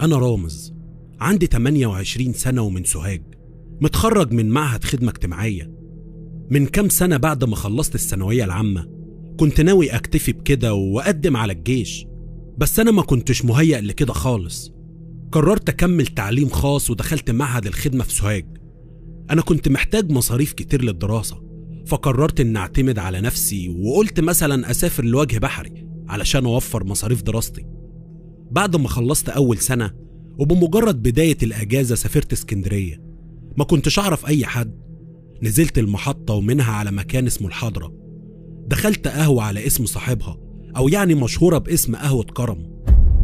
أنا رامز، عندي 28 سنة ومن سوهاج، متخرج من معهد خدمة اجتماعية. من كام سنة بعد ما خلصت الثانوية العامة كنت ناوي أكتفي بكده وأقدم على الجيش، بس أنا ما كنتش مهيأ لكده خالص. قررت أكمل تعليم خاص ودخلت معهد الخدمة في سوهاج. أنا كنت محتاج مصاريف كتير للدراسة، فقررت إن أعتمد على نفسي وقلت مثلا أسافر لوجه بحري علشان أوفر مصاريف دراستي. بعد ما خلصت أول سنة وبمجرد بداية الأجازة سافرت اسكندرية. ما كنتش أعرف أي حد، نزلت المحطة ومنها على مكان اسمه الحضرة. دخلت قهوة على اسم صاحبها، أو يعني مشهورة باسم قهوة كرم.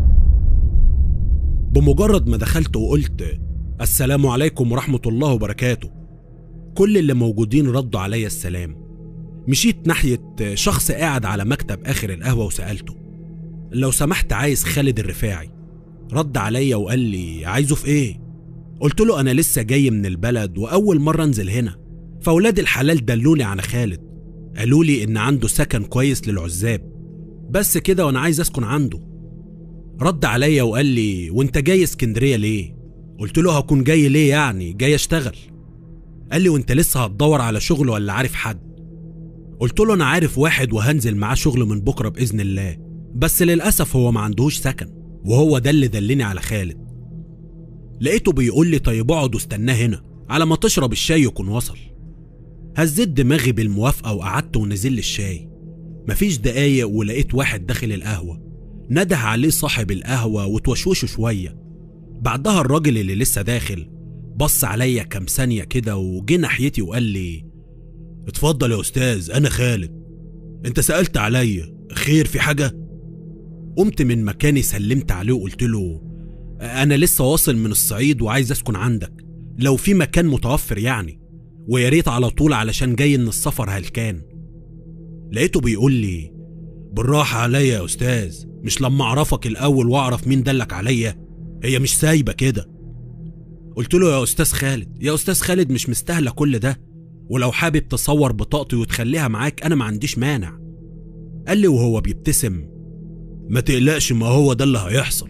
بمجرد ما دخلت وقلت السلام عليكم ورحمة الله وبركاته، كل اللي موجودين ردوا عليا السلام. مشيت ناحية شخص قاعد على مكتب آخر القهوة وسألته لو سمحت عايز خالد الرفاعي. رد عليا وقال لي عايزه في ايه؟ قلت له انا لسه جاي من البلد واول مرة انزل هنا، فاولاد الحلال دلوني على خالد، قالوا لي ان عنده سكن كويس للعزاب، بس كده وانا عايز اسكن عنده. رد عليا وقال لي وانت جاي اسكندرية ليه؟ قلت له هكون جاي ليه يعني؟ جاي اشتغل. قال لي وانت لسه هتدور على شغل ولا عارف حد؟ قلت له انا عارف واحد وهنزل معاه شغل من بكرة بإذن الله، بس للأسف هو ما عندهوش سكن، وهو ده اللي دلني على خالد. لقيته بيقول لي طيب اقعد واستناه هنا على ما تشرب الشاي يكون وصل. هزيت دماغي بالموافقة وقعدت ونزل لي الشاي. مفيش دقايق ولقيت واحد داخل القهوة، نده عليه صاحب القهوة وتوشوشه شوية. بعدها الراجل اللي لسه داخل بص عليا كام ثانية كده وجه ناحيتي وقال لي اتفضل يا أستاذ، أنا خالد، أنت سألت عليا، خير في حاجة؟ قمت من مكاني سلمت عليه وقلت له أنا لسه واصل من الصعيد وعايز أسكن عندك، لو في مكان متوفر يعني، ويا ريت على طول علشان جاي من السفر هلكان. لقيته بيقول لي بالراحة عليا يا أستاذ، مش لما أعرفك الأول وأعرف مين دلك عليا؟ هي مش سايبة كده. قلت له يا أستاذ خالد، يا أستاذ خالد مش مستاهلة كل ده، ولو حابب تصور بطاقتي وتخليها معاك أنا ما عنديش مانع. قال لي وهو بيبتسم ما تقلقش، ما هو ده اللي هيحصل.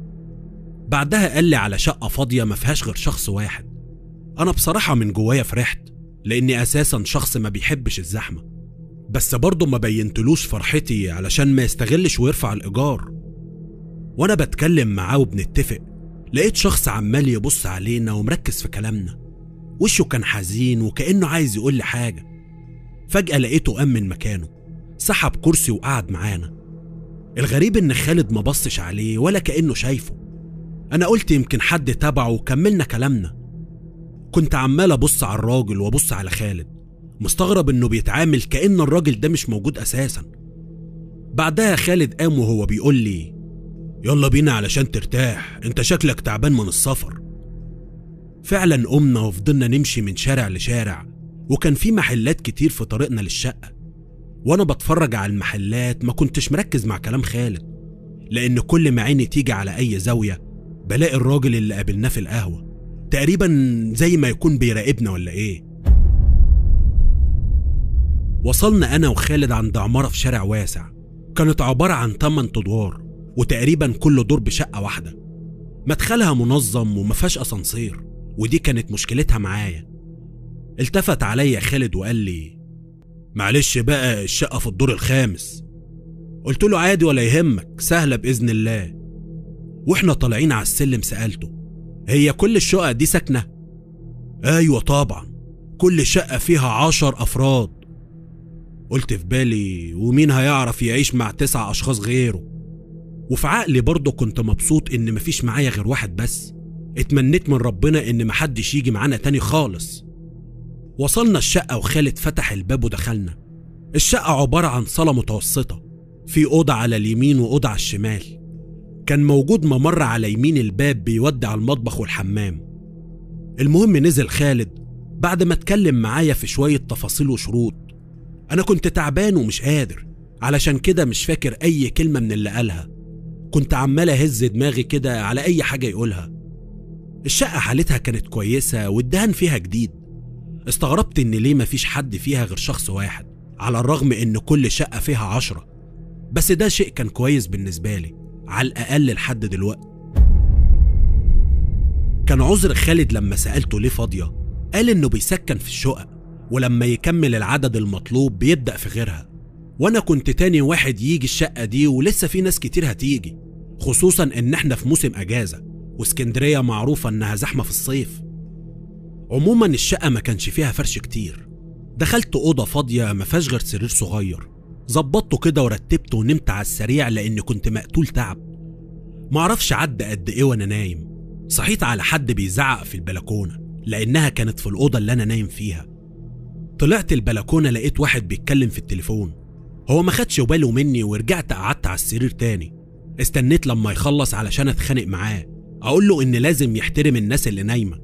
بعدها قال لي على شقة فاضية ما فيهاش غير شخص واحد. أنا بصراحة من جوايا فرحت، لأني أساسا شخص ما بيحبش الزحمة، بس برضه ما بينتلوش فرحتي علشان ما يستغلش ويرفع الإيجار. وأنا بتكلم معاه وبنتفق لقيت شخص عمال يبص علينا ومركز في كلامنا، وشه كان حزين وكأنه عايز يقول لي حاجة. فجأة لقيته قام من مكانه، سحب كرسي وقعد معانا. الغريب إن خالد ما بصش عليه ولا كأنه شايفه. أنا قلت يمكن حد تبعه وكملنا كلامنا. كنت عمال أبص على الراجل وأبص على خالد، مستغرب إنه بيتعامل كأن الراجل ده مش موجود أساسا. بعدها خالد قام وهو بيقول لي يلا بينا علشان ترتاح، انت شكلك تعبان من السفر. فعلا قمنا وفضلنا نمشي من شارع لشارع، وكان في محلات كتير في طريقنا للشقة. وانا بتفرج على المحلات ما كنتش مركز مع كلام خالد، لان كل ما عيني تيجي على اي زاوية بلاقي الراجل اللي قابلناه في القهوة، تقريبا زي ما يكون بيراقبنا ولا ايه. وصلنا انا وخالد عند عمارة في شارع واسع، كانت عبارة عن 8 ادوار، وتقريبا كل دور بشقة واحدة. مدخلها منظم وما فيهاش اسانسير، ودي كانت مشكلتها معايا. التفت عليا خالد وقال لي معلش بقى الشقة في الدور الخامس. قلت له عادي ولا يهمك، سهلة بإذن الله. واحنا طالعين على السلم سألته هي كل الشقق دي ساكنة؟ ايوه طبعا، كل شقة فيها 10 أفراد. قلت في بالي ومين هيعرف يعيش مع 9 أشخاص غيره؟ وفي عقلي برضه كنت مبسوط ان مفيش معايا غير واحد بس. اتمنيت من ربنا ان محدش يجي معانا تاني خالص. وصلنا الشقة وخالد فتح الباب ودخلنا. الشقة عبارة عن صالة متوسطة، في أوضة على اليمين وأوضة على الشمال. كان موجود ممر على يمين الباب بيودي على المطبخ والحمام. المهم نزل خالد بعد ما اتكلم معايا في شوية تفاصيل وشروط. أنا كنت تعبان ومش قادر، علشان كده مش فاكر أي كلمة من اللي قالها. كنت عمال أهز دماغي كده على أي حاجة يقولها. الشقة حالتها كانت كويسة والدهان فيها جديد. استغربت إن ليه مفيش حد فيها غير شخص واحد، على الرغم إن كل شقة فيها 10. بس ده شيء كان كويس بالنسبة لي، على الأقل لحد دلوقتي. كان عذر خالد لما سألته ليه فاضية، قال إنه بيسكن في الشقق، ولما يكمل العدد المطلوب بيبدأ في غيرها. وأنا كنت تاني واحد يجي الشقة دي، ولسه في ناس كتير هتيجي، خصوصا إن إحنا في موسم أجازة، واسكندرية معروفة إنها زحمة في الصيف. عموما الشقة ما كانش فيها فرش كتير. دخلت أوضة فاضية ما فيهاش غير سرير صغير، ظبطته كده ورتبته ونمت على السريع لأني كنت مقتول تعب. معرفش عدى قد إيه وأنا نايم، صحيت على حد بيزعق في البلكونة لأنها كانت في الأوضة اللي أنا نايم فيها. طلعت البلكونة لقيت واحد بيتكلم في التليفون. هو ما خدش باله مني ورجعت قعدت على السرير تاني. استنيت لما يخلص علشان اتخانق معاه، أقول له إن لازم يحترم الناس اللي نايمة.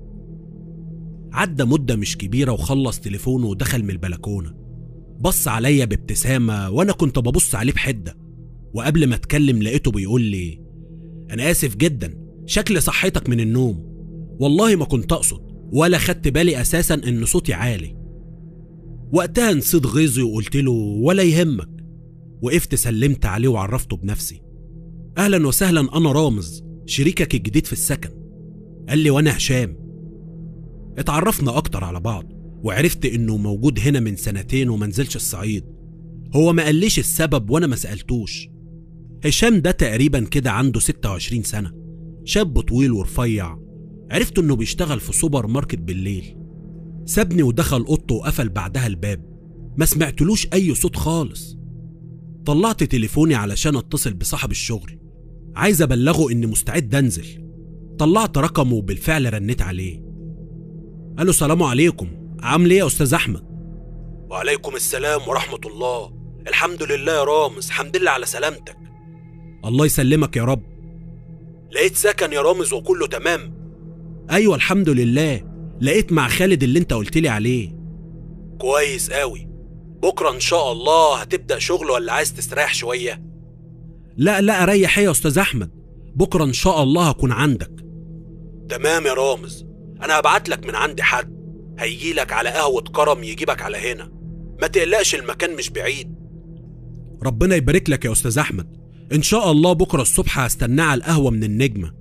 عدى مدة مش كبيرة وخلص تليفونه ودخل من البلكونة. بص عليا بابتسامة وأنا كنت ببص عليه بحدة، وقبل ما اتكلم لقيته بيقول لي: أنا آسف جدا، شكل صحتك من النوم، والله ما كنت أقصد ولا خدت بالي أساسا إن صوتي عالي. وقتها نسيت غيظي وقلت له: ولا يهمك. وقفت سلمت عليه وعرفته بنفسي: أهلا وسهلا، أنا رامز، شريكك الجديد في السكن. قال لي: وأنا هشام. اتعرفنا أكتر على بعض، وعرفت إنه موجود هنا من 2 ومنزلش الصعيد. هو ما قاليش السبب وأنا ما سألتوش. هشام ده تقريبا كده عنده 26 سنة، شاب طويل ورفيع. عرفت إنه بيشتغل في سوبر ماركت بالليل. سابني ودخل أوضته وقفل بعدها الباب، ما سمعتلوش أي صوت خالص. طلعت تليفوني علشان اتصل بصاحب الشغل، عايز أبلغه إني مستعد أنزل. طلعت رقمه وبالفعل رنيت عليه. قاله: السلام عليكم، عامل ايه يا أستاذ أحمد؟ وعليكم السلام ورحمة الله، الحمد لله يا رامز، الحمد لله على سلامتك. الله يسلمك يا رب. لقيت سكن يا رامز وكله تمام؟ أيوة الحمد لله، لقيت مع خالد اللي انت قلتلي عليه. كويس قوي. بكرة إن شاء الله هتبدأ شغل ولا عايز تستريح شوية؟ لا أريح ايه يا أستاذ أحمد، بكرة إن شاء الله هكون عندك. تمام يا رامز، أنا هبعتلك من عندي حد هيجيلك على قهوة كرم يجيبك على هنا، ما تقلقش المكان مش بعيد. ربنا يبارك لك يا أستاذ أحمد، إن شاء الله بكرة الصبح هستناه على القهوة من النجمة.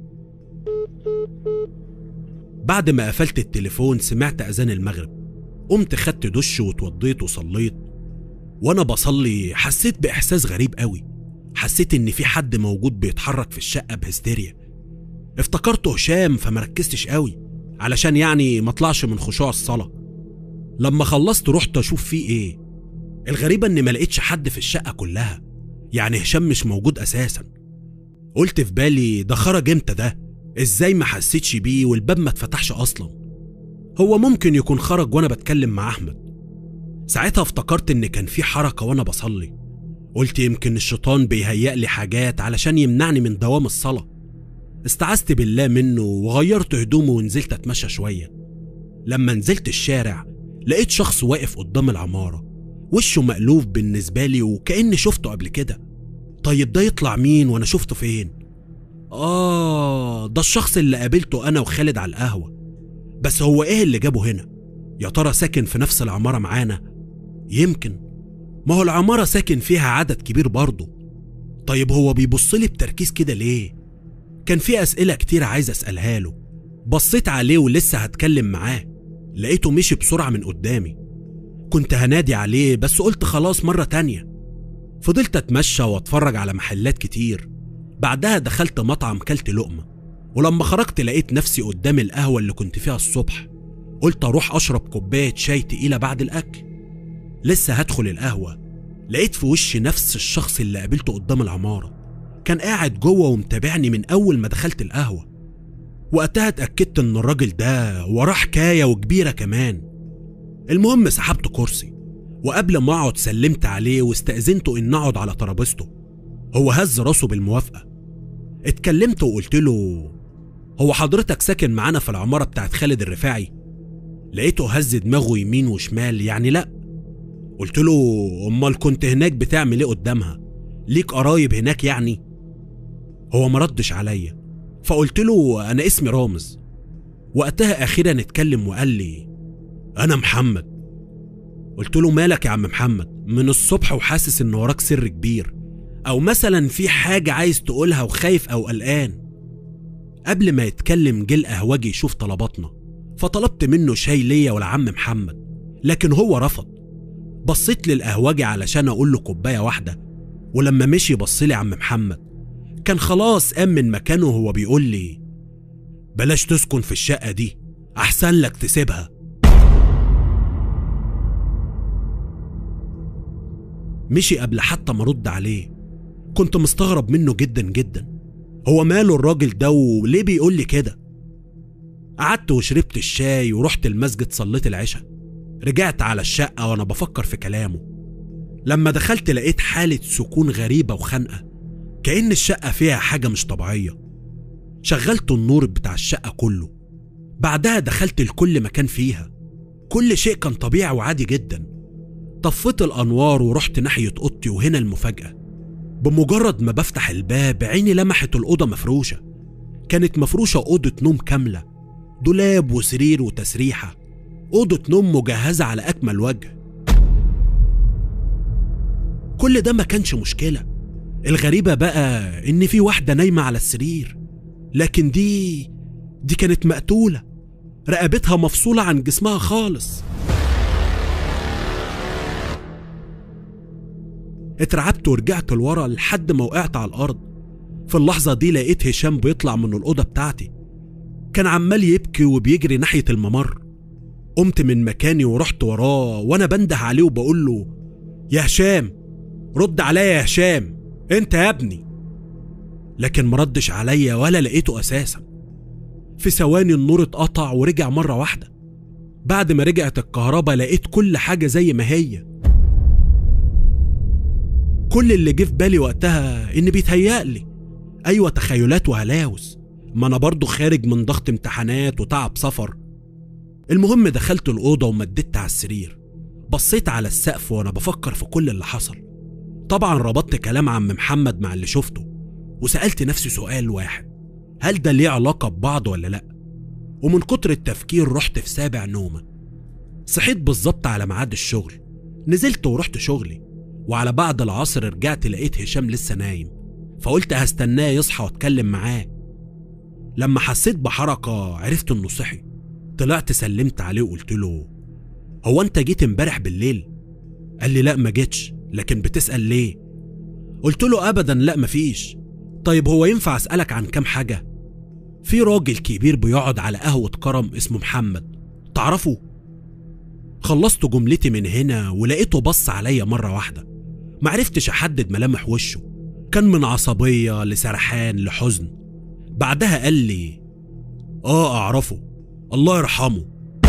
بعد ما قفلت التليفون سمعت أذان المغرب، قمت خدت دش واتوضيت وصليت. وأنا بصلي حسيت بإحساس غريب قوي، حسيت إن في حد موجود بيتحرك في الشقة بهستيريا. افتكرته هشام فمركزتش قوي علشان يعني ما اطلعش من خشوع الصلاة. لما خلصت رحت أشوف فيه إيه. الغريبة إن ما لقيتش حد في الشقة كلها، يعني هشام مش موجود أساسا. قلت في بالي: ده خرج امتى ده؟ إزاي ما حسيتش بيه والباب ما اتفتحش أصلا؟ هو ممكن يكون خرج وأنا بتكلم مع أحمد. ساعتها افتكرت إن كان في حركة وأنا بصلي، قلت يمكن الشيطان بيهيأ لي حاجات علشان يمنعني من دوام الصلاة. استعذت بالله منه وغيرت هدومه ونزلت أتمشى شوية. لما نزلت الشارع لقيت شخص واقف قدام العمارة، وشه مألوف بالنسبة لي وكأني شفته قبل كده. طيب ده يطلع مين وأنا شفته فين؟ ده الشخص اللي قابلته أنا وخالد على القهوة. بس هو إيه اللي جابه هنا؟ يا ترى ساكن في نفس العمارة معانا؟ يمكن، ما هو العمارة ساكن فيها عدد كبير برضه. طيب هو بيبصلي بتركيز كده ليه؟ كان في أسئلة كتير عايز أسألها له. بصيت عليه ولسه هتكلم معاه، لقيته مشي بسرعة من قدامي. كنت هنادي عليه بس قلت خلاص مرة تانية. فضلت أتمشى وأتفرج على محلات كتير. بعدها دخلت مطعم كلت لقمة، ولما خرجت لقيت نفسي قدام القهوة اللي كنت فيها الصبح. قلت أروح أشرب كوباية شاي تقيلة بعد الأكل. لسه هدخل القهوة لقيت في وشي نفس الشخص اللي قابلته قدام العمارة. كان قاعد جوه ومتابعني من أول ما دخلت القهوة. وقتها اتأكدت إن الراجل ده وراه حكاية وكبيرة كمان. المهم سحبت كرسي، وقبل ما أقعد سلمت عليه واستأذنته إن أقعد على ترابيزته. هو هز راسه بالموافقة. اتكلمت وقلت له: هو حضرتك ساكن معانا في العمارة بتاعت خالد الرفاعي؟ لقيته هز دماغه يمين وشمال يعني لأ. قلت له: أمال كنت هناك بتعمل إيه قدامها؟ ليك قرايب هناك يعني؟ هو مردش عليا، فقلت له: أنا اسمي رامز. وقتها أخيرا اتكلم وقال لي: أنا محمد. قلت له: مالك يا عم محمد؟ من الصبح وحاسس إن وراك سر كبير، أو مثلا في حاجة عايز تقولها وخايف أو قلقان. قبل ما يتكلم جه القهوجي يشوف طلباتنا، فطلبت منه شاي ليا ولعم محمد، لكن هو رفض. بصيت للقهوجي علشان اقول له كوبايه واحده، ولما مشي بصلي عم محمد، كان خلاص قام من مكانه وهو بيقول لي بلاش تسكن في الشقه دي، احسن لك تسيبها. مشي قبل حتى ما رد عليه. كنت مستغرب منه جدا جدا، هو ماله الراجل ده وليه بيقول لي كده؟ قعدت وشربت الشاي ورحت المسجد صليت العشاء. رجعت على الشقة وانا بفكر في كلامه. لما دخلت لقيت حالة سكون غريبة وخنقة، كأن الشقة فيها حاجة مش طبيعية. شغلت النور بتاع الشقة كله، بعدها دخلت لكل مكان فيها. كل شيء كان طبيعي وعادي جدا. طفيت الأنوار ورحت ناحية أوضتي، وهنا المفاجأة. بمجرد ما بفتح الباب عيني لمحت الأوضة مفروشة. كانت مفروشة أوضة نوم كاملة، دولاب وسرير وتسريحة، أوضة نوم مجهزة على أكمل وجه. كل ده ما كانش مشكلة، الغريبة بقى إن في واحدة نايمة على السرير، لكن دي كانت مقتولة، رقبتها مفصولة عن جسمها خالص. اترعبت ورجعت لورا لحد ما وقعت على الأرض. في اللحظة دي لقيت هشام بيطلع من الأوضة بتاعتي، كان عمال يبكي وبيجري ناحية الممر. قمت من مكاني ورحت وراه وانا بنده عليه وبقول له يا هشام، رد عليا يا هشام، انت يا ابني. لكن مردش عليا ولا لقيته اساسا. في ثواني النور اتقطع ورجع مرة واحدة. بعد ما رجعت الكهرباء لقيت كل حاجة زي ما هي. كل اللي جه في بالي وقتها ان بيتهيألي، ايوه تخيلات وهلاوس، ما انا برضو خارج من ضغط امتحانات وتعب سفر. المهم دخلت الأوضة ومددت على السرير، بصيت على السقف وانا بفكر في كل اللي حصل. طبعا ربطت كلام عم محمد مع اللي شفته، وسألت نفسي سؤال واحد، هل ده ليه علاقة ببعض ولا لأ؟ ومن كتر التفكير رحت في سابع نومة. صحيت بالظبط على ميعاد الشغل، نزلت ورحت شغلي، وعلى بعد العصر رجعت لقيت هشام لسه نايم، فقلت هستناه يصحى واتكلم معاه. لما حسيت بحركة عرفت انه صحي. طلعت سلمت عليه وقلت له هو انت جيت امبارح بالليل؟ قال لي لا ما جيتش، لكن بتسأل ليه؟ قلت له ابدا لا مفيش. طيب هو ينفع اسألك عن كام حاجة؟ في راجل كبير بيقعد على قهوة كرم اسمه محمد، تعرفه؟ خلصت جملتي من هنا ولقيته بص عليا مرة واحدة، معرفتش احدد ملامح وشه، كان من عصبية لسرحان لحزن. بعدها قال لي اعرفه، الله يرحمه.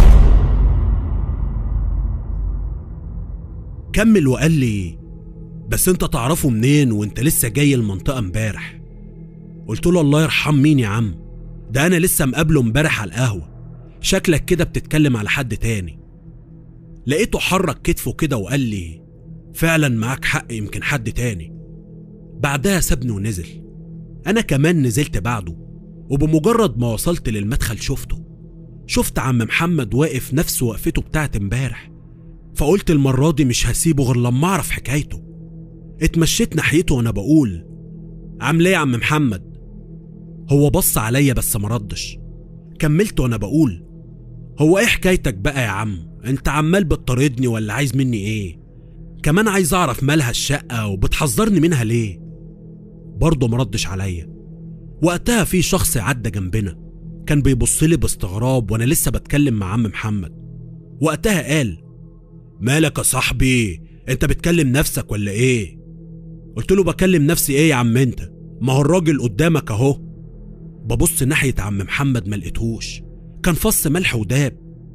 كمل وقال لي بس انت تعرفه منين وانت لسه جاي المنطقة امبارح؟ قلت له الله يرحم مين يا عم، ده انا لسه مقابله امبارح على القهوة، شكلك كده بتتكلم على حد تاني. لقيته حرك كتفه كده وقال لي فعلا معاك حق، يمكن حد تاني. بعدها سابني ونزل. انا كمان نزلت بعده، وبمجرد ما وصلت للمدخل شفت عم محمد واقف نفس وقفته بتاعت امبارح، فقلت المرة دي مش هسيبه غير لما اعرف حكايته. اتمشيت ناحيته وانا بقول عامل ايه يا عم محمد؟ هو بص عليا بس مردش. كملت وانا بقول هو ايه حكايتك بقى يا عم، انت عمال بتطاردني ولا عايز مني ايه؟ كمان عايز اعرف مالها الشقة وبتحذرني منها ليه؟ برضه مردش عليا. وقتها في شخص عدى جنبنا، كان بيبصلي باستغراب وانا لسه بتكلم مع عم محمد. وقتها قال مالك يا صاحبي، انت بتكلم نفسك ولا ايه؟ قلت له بكلم نفسي ايه يا عم انت، ما هو الراجل قدامك اهو. ببص ناحية عم محمد ما لقيتهوش، كان فص ملح وداب.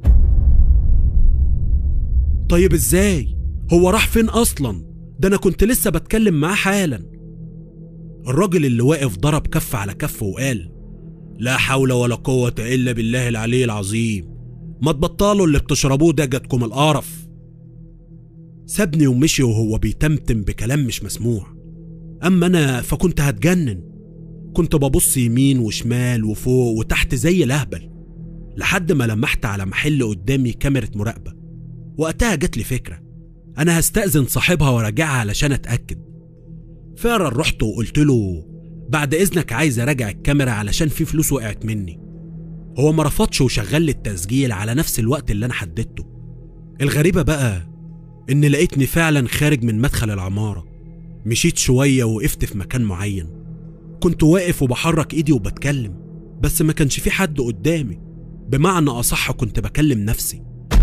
طيب ازاي؟ هو راح فين اصلا؟ ده انا كنت لسه بتكلم معاه حالا. الراجل اللي واقف ضرب كف على كف وقال لا حول ولا قوة الا بالله العلي العظيم، ما تبطلوا اللي بتشربوه ده جاتكم القرف. سابني ومشي وهو بيتمتم بكلام مش مسموع. اما انا فكنت هتجنن، كنت ببص يمين وشمال وفوق وتحت زي الأهبل، لحد ما لمحت على محل قدامي كاميرا مراقبة. وقتها جت لي فكرة، انا هستأذن صاحبها وراجعها علشان اتأكد. فعلا رحت وقلت له بعد إذنك عايز أراجع الكاميرا علشان في فلوس وقعت مني. هو ما رفضش وشغل لي التسجيل على نفس الوقت اللي أنا حددته. الغريبة بقى إن لقيتني فعلا خارج من مدخل العمارة. مشيت شوية ووقفت في مكان معين، كنت واقف وبحرك إيدي وبتكلم، بس ما كانش في حد قدامي، بمعنى أصح كنت بكلم نفسي.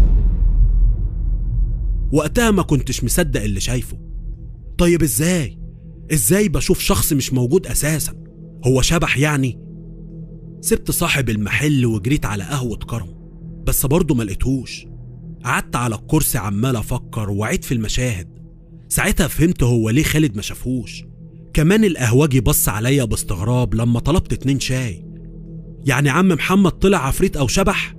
وقتها ما كنتش مصدق اللي شايفه. طيب إزاي بشوف شخص مش موجود أساسا؟ هو شبح يعني؟ سبت صاحب المحل وجريت على قهوة كرم، بس برضه ما لقيتهوش. قعدت على الكرسي عمال أفكر وعيد في المشاهد. ساعتها فهمت هو ليه خالد ما شافهوش. كمان القهوجي بص عليا باستغراب لما طلبت 2 شاي. يعني عم محمد طلع عفريت أو شبح؟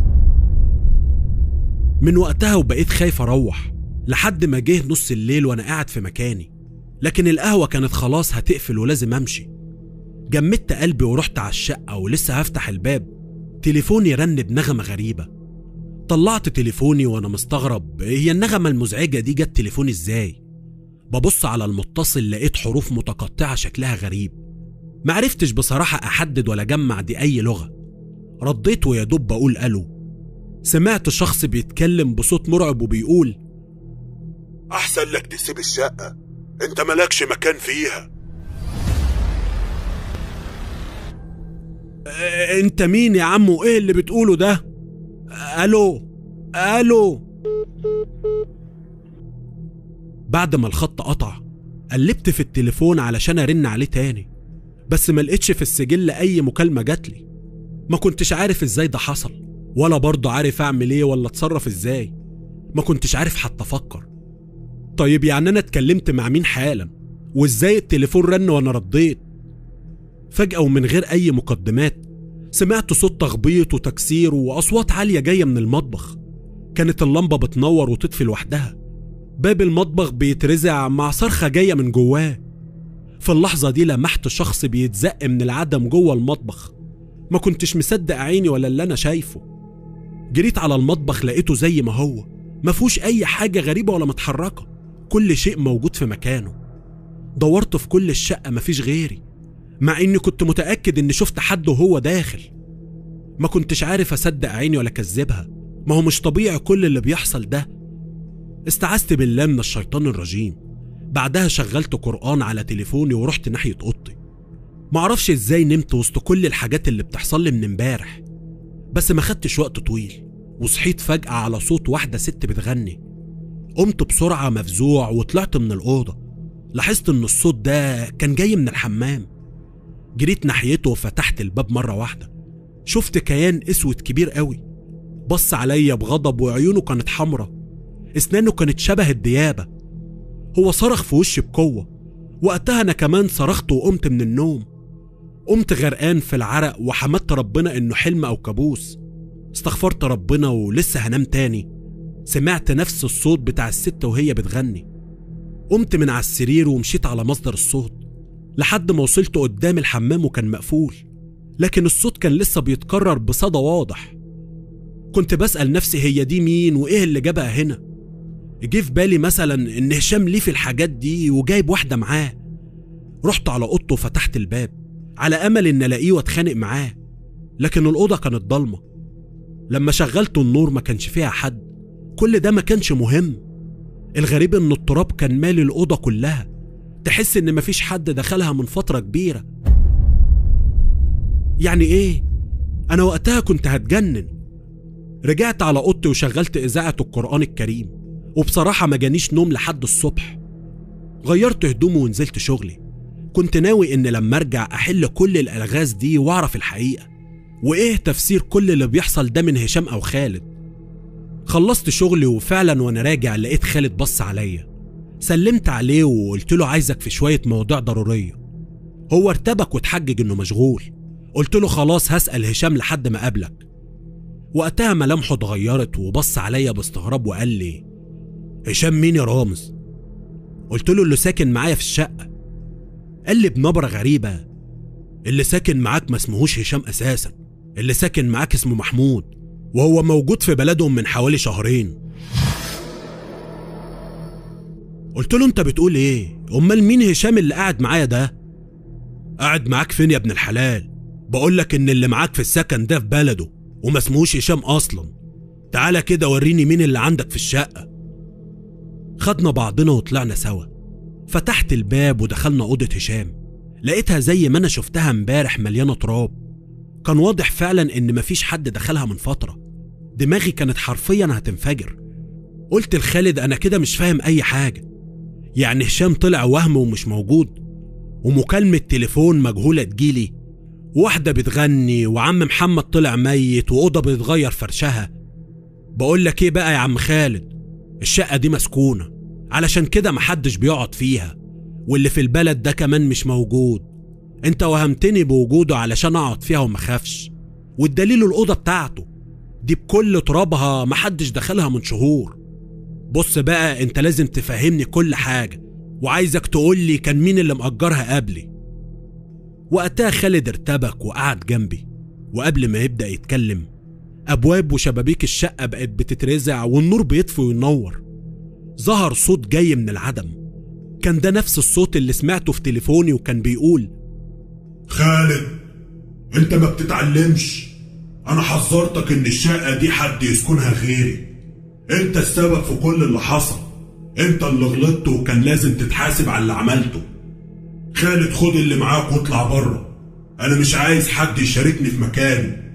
من وقتها وبقيت خايف أروح، لحد ما جه نص الليل وأنا قاعد في مكاني، لكن القهوة كانت خلاص هتقفل ولازم أمشي. جمدت قلبي ورحت على الشقة ولسه هفتح الباب، تليفوني رن بنغمة غريبة. طلعت تليفوني وأنا مستغرب هي النغمة المزعجة دي جت تليفوني إزاي. ببص على المتصل لقيت حروف متقطعة شكلها غريب، معرفتش بصراحة أحدد ولا أجمع دي أي لغة. رديت ويا دوب بقول ألو. سمعت شخص بيتكلم بصوت مرعب وبيقول: أحسن لك تسيب الشقة، أنت مالكش مكان فيها. أنت مين يا عم وإيه اللي بتقوله ده؟ ألو. بعد ما الخط قطع قلبت في التليفون علشان أرن عليه تاني، بس ما لقيتش في السجل أي مكالمة جاتلي. ما كنتش عارف إزاي ده حصل، ولا برضه عارف أعمل إيه ولا أتصرف إزاي. ما كنتش عارف حتى أفكر. طيب يعني أنا اتكلمت مع مين حالا؟ وإزاي التليفون رن وأنا رديت؟ فجأة ومن غير أي مقدمات سمعت صوت تخبيط وتكسير وأصوات عالية جاية من المطبخ. كانت اللمبة بتنور وتطفي لوحدها، باب المطبخ بيترزع مع صرخة جاية من جواه. في اللحظة دي لمحت شخص بيتزق من العدم جوه المطبخ. ما كنتش مصدق عيني ولا اللي أنا شايفه. جريت على المطبخ لقيته زي ما هو، مفهوش أي حاجة غريبة ولا متحركة، كل شيء موجود في مكانه. دورت في كل الشقة مفيش غيري، مع إني كنت متأكد إني شفت حد وهو داخل. ما كنتش عارف أصدق عيني ولا أكذبها، ما هو مش طبيعي كل اللي بيحصل ده. استعذت بالله من الشيطان الرجيم. بعدها شغلت قرآن على تليفوني ورحت ناحية أوضتي. معرفش إزاي نمت وسط كل الحاجات اللي بتحصل لي من امبارح، بس ما خدتش وقت طويل وصحيت فجأة على صوت واحدة ست بتغني. قمت بسرعة مفزوع وطلعت من الأوضة. لاحظت إن الصوت ده كان جاي من الحمام. جريت ناحيته وفتحت الباب مرة واحدة. شفت كيان اسود كبير قوي، بص عليا بغضب وعيونه كانت حمرة، اسنانه كانت شبه الديابة. هو صرخ في وشي بقوة. وقتها أنا كمان صرخت وقمت من النوم. قمت غرقان في العرق وحمدت ربنا إنه حلم أو كابوس. استغفرت ربنا ولسه هنام تاني سمعت نفس الصوت بتاع الست وهي بتغني. قمت من على السرير ومشيت على مصدر الصوت لحد ما وصلت قدام الحمام وكان مقفول، لكن الصوت كان لسه بيتكرر بصدى واضح. كنت بسأل نفسي هي دي مين وإيه اللي جابها هنا. جه في بالي مثلا إن هشام ليه في الحاجات دي وجايب واحدة معاه. رحت على أوضته وفتحت الباب على أمل إن ألاقيه واتخانق معاه، لكن الأوضة كانت ضلمة. لما شغلت النور ما كانش فيها حد. كل ده ما كانش مهم. الغريب إن التراب كان مالي الأوضة كلها، تحس إن مفيش حد دخلها من فترة كبيرة. يعني إيه؟ أنا وقتها كنت هتجنن. رجعت على أوضتي وشغلت إذاعة القرآن الكريم، وبصراحة ما جانيش نوم لحد الصبح. غيرت هدومي ونزلت شغلي. كنت ناوي إن لما أرجع أحل كل الألغاز دي وأعرف الحقيقة وإيه تفسير كل اللي بيحصل ده من هشام أو خالد. خلصت شغلي وفعلا وأنا راجع لقيت خالد بص عليا. سلمت عليه وقلت له عايزك في شوية مواضيع ضرورية. هو ارتبك وتحجج إنه مشغول. قلت له خلاص هسأل هشام لحد ما قابلك. وقتها ملامحه اتغيرت وبص عليا باستغراب وقال لي: هشام مين يا رامز؟ قلت له اللي ساكن معايا في الشقة. قال لي بنبرة غريبة: اللي ساكن معاك ما اسمهوش هشام أساسا، اللي ساكن معاك اسمه محمود، وهو موجود في بلدهم من حوالي 2 شهر. قلت له انت بتقول ايه؟ امال مين هشام اللي قاعد معايا ده؟ قاعد معاك فين يا ابن الحلال؟ بقولك ان اللي معاك في السكن ده في بلده وما اسمهوش هشام اصلا. تعالى كده وريني مين اللي عندك في الشقة. خدنا بعضنا وطلعنا سوا. فتحت الباب ودخلنا اوضة هشام. لقيتها زي ما انا شفتها امبارح، مليانة تراب. كان واضح فعلا ان مفيش حد دخلها من فترة. دماغي كانت حرفيا هتنفجر. قلت لخالد انا كده مش فاهم اي حاجة. يعني هشام طلع وهم ومش موجود، ومكالمة تليفون مجهولة تجيلي، واحدة بتغني، وعم محمد طلع ميت، وأوضة بتغير فرشها. بقولك ايه بقى يا عم خالد، الشقة دي مسكونة، علشان كده محدش بيقعد فيها، واللي في البلد ده كمان مش موجود. انت وهمتني بوجوده علشان اقعد فيها ومخافش، والدليل الأوضة بتاعته دي بكل ترابها محدش دخلها من شهور. بص بقى، انت لازم تفهمني كل حاجة، وعايزك تقولي كان مين اللي مأجرها قبلي. وقتها خالد ارتبك وقعد جنبي، وقبل ما يبدأ يتكلم أبواب وشبابيك الشقة بقت بتترزع والنور بيطفي وينور. ظهر صوت جاي من العدم، كان ده نفس الصوت اللي سمعته في تليفوني، وكان بيقول: خالد انت ما بتتعلمش، انا حذرتك ان الشقة دي حد يسكنها غيري، انت السبب في كل اللي حصل، انت اللي غلطت وكان لازم تتحاسب على اللي عملته. خالد خد اللي معاك واطلع بره، انا مش عايز حد يشاركني في مكاني.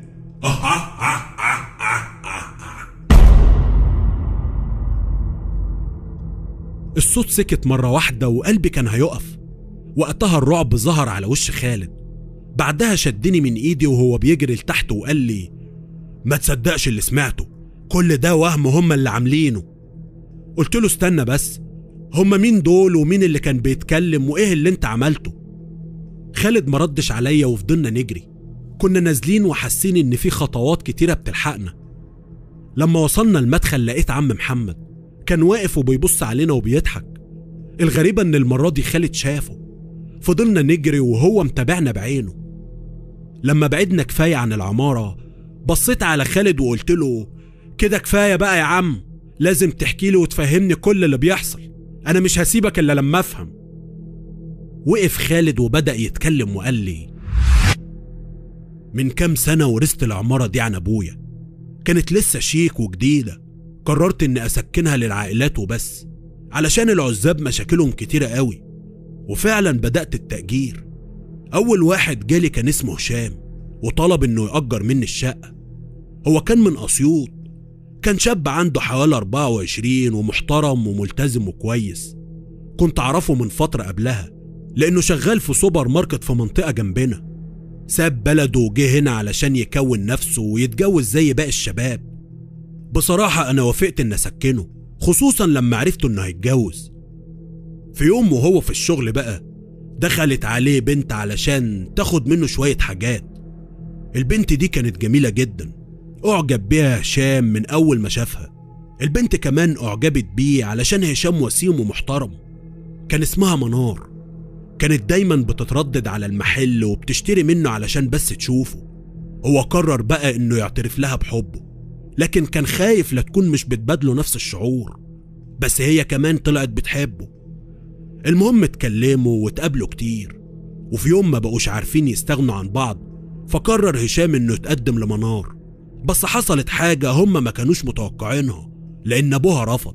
الصوت سكت مرة واحدة وقلبي كان هيقف. وقتها الرعب ظهر على وش خالد. بعدها شدني من ايدي وهو بيجري لتحت وقال لي: ما تصدقش اللي سمعته، كل ده وهم هم اللي عاملينه. قلت له: استنى بس، هم مين دول ومين اللي كان بيتكلم وايه اللي انت عملته؟ خالد مردش عليا وفضلنا نجري. كنا نازلين وحاسين ان في خطوات كتيرة بتلحقنا. لما وصلنا المدخل لقيت عم محمد كان واقف وبيبص علينا وبيضحك. الغريبة ان المرة دي خالد شافه. فضلنا نجري وهو متابعنا بعينه. لما بعدنا كفاية عن العمارة بصيت على خالد وقلت له: كده كفاية بقى يا عم، لازم تحكي لي وتفهمني كل اللي بيحصل، انا مش هسيبك الا لما افهم. وقف خالد وبدأ يتكلم وقال لي: من كام سنة ورثت العمارة دي عن ابويا، كانت لسه شيك وجديدة. قررت اني اسكنها للعائلات وبس، علشان العزاب مشاكلهم كتيرة قوي. وفعلا بدأت التأجير. اول واحد جالي كان اسمه هشام، وطلب انه يأجر مني الشقة. هو كان من اسيوط، كان شاب عنده حوالي 24 ومحترم وملتزم وكويس. كنت اعرفه من فترة قبلها لانه شغال في سوبر ماركت في منطقة جنبنا. ساب بلده وجه هنا علشان يكون نفسه ويتجوز زي باقي الشباب. بصراحة انا وافقت ان اسكنه، خصوصا لما عرفت انه هيتجوز. في يوم وهو في الشغل بقى دخلت عليه بنت علشان تاخد منه شوية حاجات. البنت دي كانت جميلة جدا، اعجب بيها هشام من اول ما شافها. البنت كمان اعجبت بيه علشان هشام وسيم ومحترم. كان اسمها منار. كانت دايما بتتردد على المحل وبتشتري منه علشان بس تشوفه. هو قرر بقى انه يعترف لها بحبه، لكن كان خايف لا تكون مش بتبادله نفس الشعور، بس هي كمان طلعت بتحبه. المهم اتكلموا واتقابلوا كتير، وفي يوم ما بقوش عارفين يستغنوا عن بعض، فقرر هشام انه يتقدم لمنار. بس حصلت حاجة هم ما كانوش متوقعينها، لان ابوها رفض.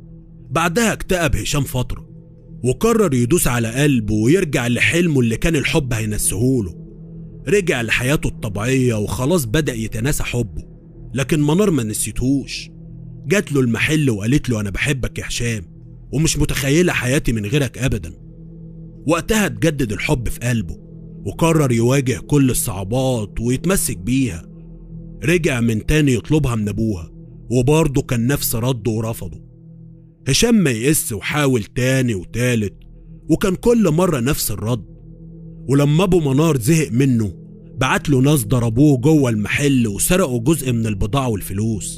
بعدها اكتئب هشام فترة، وقرر يدوس على قلبه ويرجع لحلمه اللي كان الحب هينسهوله. رجع لحياته الطبيعية وخلاص بدأ يتناسى حبه، لكن منار ما نسيتهوش. جات له المحل وقالت له: انا بحبك يا هشام، ومش متخيلة حياتي من غيرك ابدا. وقتها اتجدد الحب في قلبه، وقرر يواجه كل الصعوبات ويتمسك بيها. رجع من تاني يطلبها من ابوها، وبرضه كان نفس رده ورفضه. هشام ما يقس وحاول تاني وتالت، وكان كل مرة نفس الرد. ولما ابو منار زهق منه بعت له ناس ضربوه جوه المحل وسرقوا جزء من البضاعة والفلوس.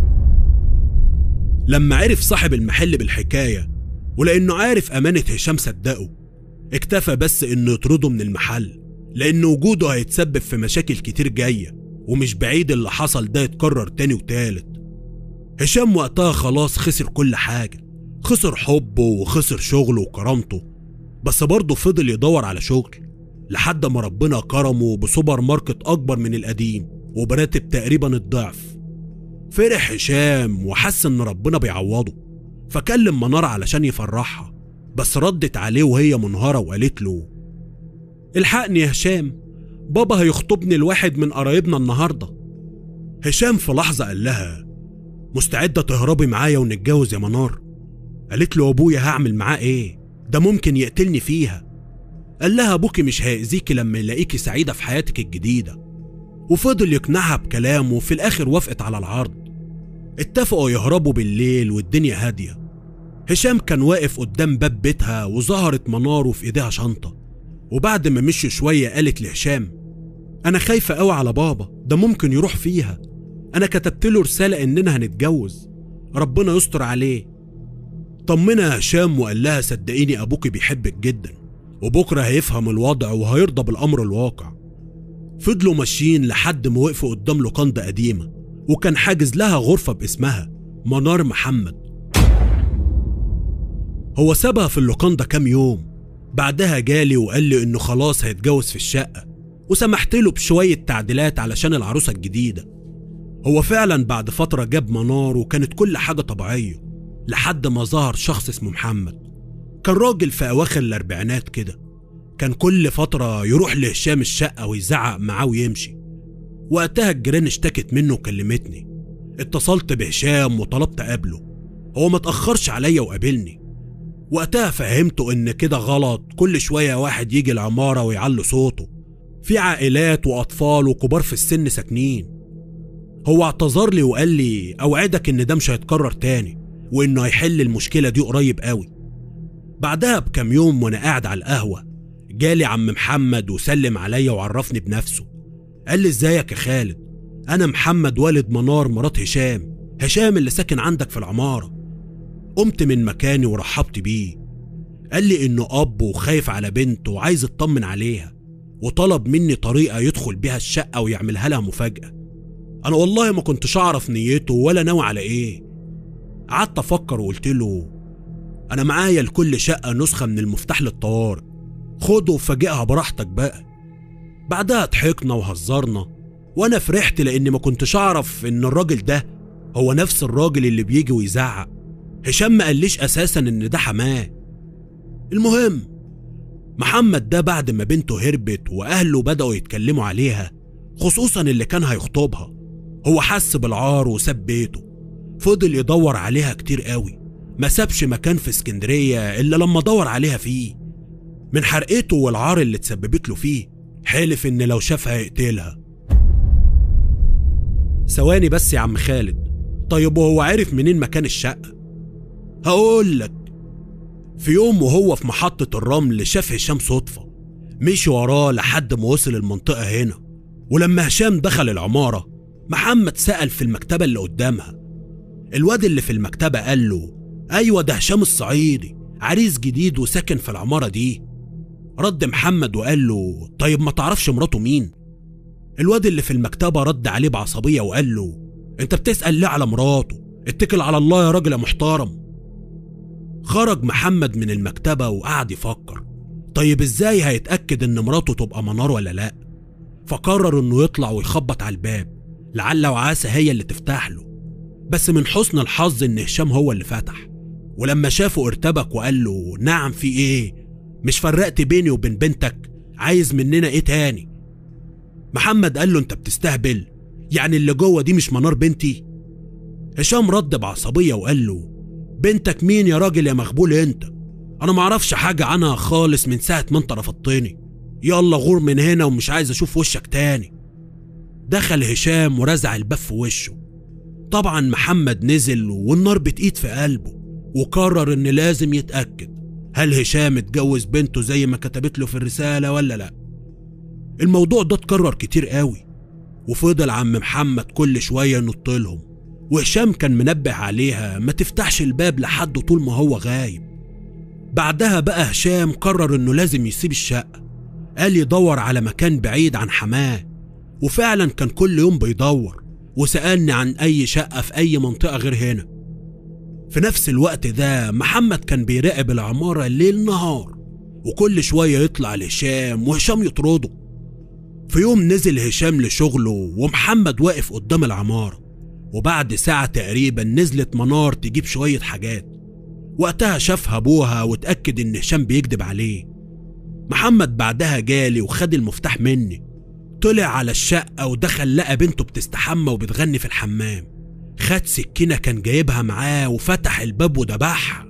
لما عرف صاحب المحل بالحكاية، ولانه عارف امانة هشام صدقه، اكتفى بس انه يطرده من المحل، لان وجوده هيتسبب في مشاكل كتير جاية، ومش بعيد اللي حصل ده يتكرر تاني وتالت. هشام وقتها خلاص خسر كل حاجة، خسر حبه وخسر شغله وكرامته، بس برضه فضل يدور على شغل. لحد ما ربنا كرمه بسوبر ماركت أكبر من القديم وبراتب تقريبا الضعف. فرح هشام وحس إن ربنا بيعوضه، فكلم منار علشان يفرحها، بس ردت عليه وهي منهارة وقالت له: الحقني يا هشام، بابا هيخطبني لواحد من قرايبنا النهاردة. هشام في لحظة قال لها: مستعدة تهربي معايا ونتجوز يا منار؟ قالت له: أبويا هعمل معاه إيه؟ ده ممكن يقتلني فيها. قال لها: أبوكي مش هيأذيكي لما يلاقيكي سعيدة في حياتك الجديدة. وفضل يقنعها بكلامه، وفي الآخر وافقت على العرض. اتفقوا يهربوا بالليل والدنيا هادية. هشام كان واقف قدام باب بيتها وظهرت منار وفي ايديها شنطة، وبعد ما مشوا شوية قالت لهشام: أنا خايفة قوي على بابا، ده ممكن يروح فيها. أنا كتبت له رسالة إننا هنتجوز، ربنا يستر عليه. طمنها هشام وقال لها: صدقيني أبوكي بيحبك جدا، وبكرة هيفهم الوضع وهيرضى بالأمر الواقع. فضلوا ماشيين لحد ما وقفوا قدام لوكاندا قديمة، وكان حاجز لها غرفة باسمها منار محمد. هو سابها في اللوكاندا كام يوم، بعدها جالي وقال لي إنه خلاص هيتجوز في الشقة، وسمحت له بشوية تعديلات علشان العروسة الجديدة. هو فعلا بعد فترة جاب منار وكانت كل حاجة طبيعية، لحد ما ظهر شخص اسمه محمد. كان راجل في أواخر الأربعينات كده، كان كل فترة يروح لهشام الشقة ويزعق معاه ويمشي. وقتها الجيران اشتكت منه وكلمتني، اتصلت بهشام وطلبت قابله. هو ما تأخرش عليا وقابلني. وقتها فهمته ان كده غلط، كل شوية واحد يجي العمارة ويعلي صوته، في عائلات وأطفال وكبار في السن ساكنين. هو اعتذر لي وقال لي: أوعدك ان ده مش هيتكرر تاني، وانه هيحل المشكلة دي قريب قوي. بعدها بكام يوم وانا قاعد على القهوة، جالي عم محمد وسلم عليا وعرفني بنفسه. قال لي: ازيك يا خالد، انا محمد والد منار مرات هشام اللي ساكن عندك في العمارة. قمت من مكاني ورحبت بيه. قال لي انه اب وخايف على بنته وعايز يطمن عليها، وطلب مني طريقة يدخل بيها الشقة ويعملها لها مفاجأة. انا والله ما كنتش اعرف نيته ولا ناوي على ايه. قعدت افكر وقلت له: انا معايا لكل شقة نسخة من المفتاح للطوارئ، خده وفاجئها براحتك بقى. بعدها ضحكنا وهزرنا، وانا فرحت لاني ما كنتش اعرف ان الراجل ده هو نفس الراجل اللي بيجي ويزعق. هشام ما قاليش اساسا ان ده حماه. المهم، محمد ده بعد ما بنته هربت واهله بدأوا يتكلموا عليها، خصوصا اللي كان هيخطبها، هو حس بالعار وساب بيته. فضل يدور عليها كتير قوي، ما سابش مكان في اسكندرية الا لما دور عليها فيه. من حرقته والعار اللي تسببت له فيه، حلف ان لو شافها يقتلها. ثواني بس يا عم خالد، طيب وهو عارف منين مكان الشقة؟ هقول لك. في يوم وهو في محطة الرمل شاف هشام صدفة، مشي وراه لحد ما وصل المنطقة هنا. ولما هشام دخل العمارة، محمد سأل في المكتبة اللي قدامها. الواد اللي في المكتبة قال له: ايوه ده هشام الصعيدي، عريس جديد وساكن في العمارة دي. رد محمد وقال له: طيب ما تعرفش مراته مين؟ الواد اللي في المكتبة رد عليه بعصبية وقال له: انت بتسأل ليه على مراته؟ اتكل على الله يا راجل يا محترم. خرج محمد من المكتبة وقعد يفكر، طيب ازاي هيتأكد ان مراته تبقى منار ولا لا؟ فقرر انه يطلع ويخبط على الباب، لعل وعاسى هي اللي تفتح له. بس من حسن الحظ ان هشام هو اللي فتح، ولما شافه ارتبك وقال له: نعم في ايه؟ مش فرقت بيني وبين بنتك؟ عايز مننا ايه تاني؟ محمد قال له: انت بتستهبل؟ يعني اللي جوه دي مش منار بنتي؟ هشام رد بعصبية وقال له: بنتك مين يا راجل يا مغبول انت؟ انا معرفش حاجة عنها خالص من ساعة ما انت رفضتني. يلا غور من هنا ومش عايز اشوف وشك تاني. دخل هشام ورزع الباب في وشه. طبعا محمد نزل والنار بتقيد في قلبه، وقرر ان لازم يتأكد هل هشام اتجوز بنته زي ما كتبت له في الرسالة ولا لا. الموضوع ده اتكرر كتير قوي، وفضل عم محمد كل شوية ينط لهم، وهشام كان منبه عليها ما تفتحش الباب لحد طول ما هو غايب. بعدها بقى هشام قرر انه لازم يسيب الشقة، قال يدور على مكان بعيد عن حماه. وفعلا كان كل يوم بيدور، وسألني عن اي شقة في اي منطقة غير هنا. في نفس الوقت ده محمد كان بيراقب العمارة ليل نهار، وكل شوية يطلع لهشام وهشام يطرده. في يوم نزل هشام لشغله ومحمد واقف قدام العمارة، وبعد ساعة تقريبا نزلت منار تجيب شوية حاجات. وقتها شافها ابوها واتأكد ان هشام بيكذب عليه. محمد بعدها جالي وخد المفتاح مني، طلع على الشقة ودخل لقى بنته بتستحمى وبتغني في الحمام. خد سكينة كان جايبها معاه وفتح الباب وذبحها.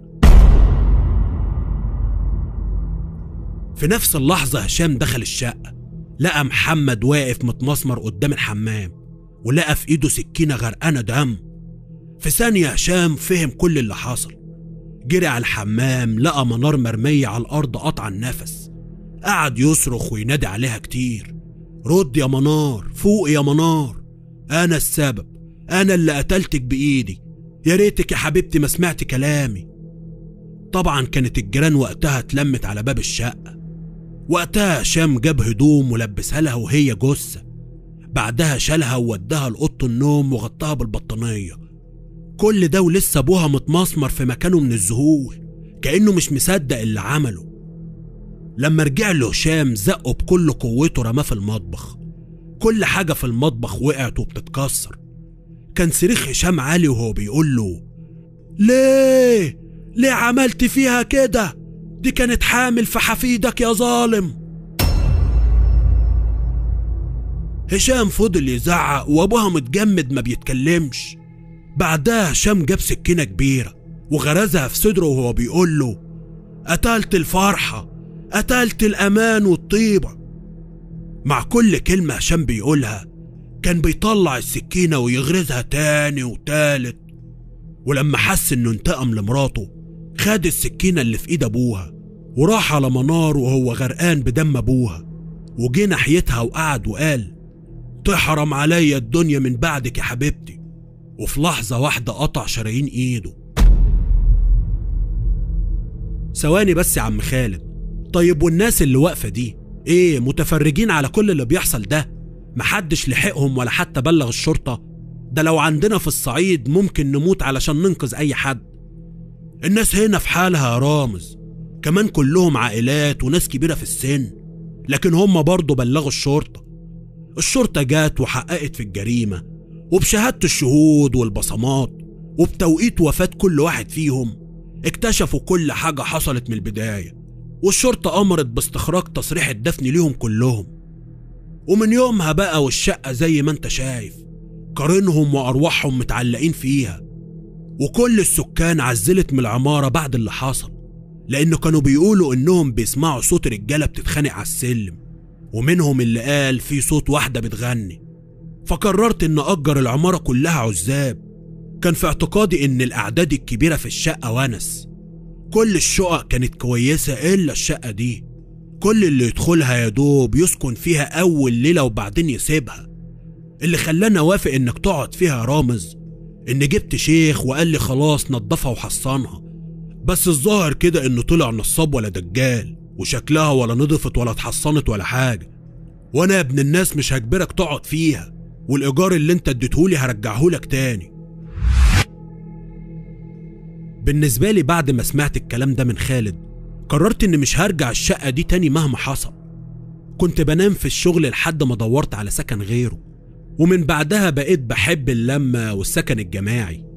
في نفس اللحظة هشام دخل الشقة، لقى محمد واقف متمسمر قدام الحمام، ولقى في ايده سكينة غرقانة دم. في ثانية هشام فهم كل اللي حصل، جري على الحمام لقى منار مرمية على الأرض قطع النفس. قعد يصرخ وينادي عليها كتير: رد يا منار، فوق يا منار، أنا السبب، أنا اللي قتلتك بإيدي، يا ريتك يا حبيبتي ما سمعت كلامي. طبعا كانت الجيران وقتها اتلمت على باب الشقة. وقتها هشام جاب هدوم ولبسها لها وهي جثة، بعدها شالها ووداها لأوضة النوم وغطاها بالبطانية. كل ده ولسه ابوها متمسمر في مكانه من الذهول، كأنه مش مصدق اللي عمله. لما رجع له هشام زقه بكل قوته رماه في المطبخ. كل حاجة في المطبخ وقعت وبتتكسر. كان صريخ هشام عالي وهو بيقول له: ليه عملت فيها كده؟ دي كانت حامل في حفيدك يا ظالم. هشام فضل يزعق وابوها متجمد ما بيتكلمش. بعدها هشام جاب سكينة كبيرة وغرزها في صدره وهو بيقول له: قتلت الفرحة، قتلت الأمان والطيبة. مع كل كلمة هشام بيقولها كان بيطلع السكينة ويغرزها تاني وتالت. ولما حس انه انتقم لمراته، خد السكينة اللي في ايد ابوها وراح على منار وهو غرقان بدم ابوها، وجه ناحيتها وقعد وقال: تحرم عليا الدنيا من بعدك يا حبيبتي. وفي لحظة واحدة قطع شرايين ايده. ثواني بس يا عم خالد، طيب والناس اللي واقفة دي ايه، متفرجين على كل اللي بيحصل ده؟ محدش لحقهم ولا حتى بلغ الشرطة؟ ده لو عندنا في الصعيد ممكن نموت علشان ننقذ اي حد. الناس هنا في حالها يا رامز، كمان كلهم عائلات وناس كبيرة في السن، لكن هم برضو بلغوا الشرطة. الشرطة جات وحققت في الجريمة، وبشهادة الشهود والبصمات وبتوقيت وفاة كل واحد فيهم اكتشفوا كل حاجة حصلت من البداية. والشرطة أمرت باستخراج تصريح الدفن ليهم كلهم. ومن يومها بقى والشقة زي ما انت شايف قرنهم وأرواحهم متعلقين فيها. وكل السكان عزلت من العمارة بعد اللي حصل، لأنه كانوا بيقولوا إنهم بيسمعوا صوت رجالة بتتخانق على السلم، ومنهم اللي قال في صوت واحدة بتغني. فقررت إن أجر العمارة كلها عزاب. كان في اعتقادي إن الأعداد الكبيرة في الشقة ونس. كل الشقق كانت كويسة إلا الشقة دي، كل اللي يدخلها يا دوب يسكن فيها أول ليلة وبعدين يسيبها. اللي خلاني أوافق إنك تقعد فيها يا رامز إن جبت شيخ وقال لي خلاص نضفها وحصنها، بس الظاهر كده إنه طلع نصاب ولا دجال، وشكلها ولا نضفت ولا اتحصنت ولا حاجة. وأنا يا ابن الناس مش هجبرك تقعد فيها، والإيجار اللي أنت اديتهولي هرجعهولك تاني. بالنسبة لي بعد ما سمعت الكلام ده من خالد قررت إن مش هرجع الشقة دي تاني مهما حصل. كنت بنام في الشغل لحد ما دورت على سكن غيره، ومن بعدها بقيت بحب اللمة والسكن الجماعي.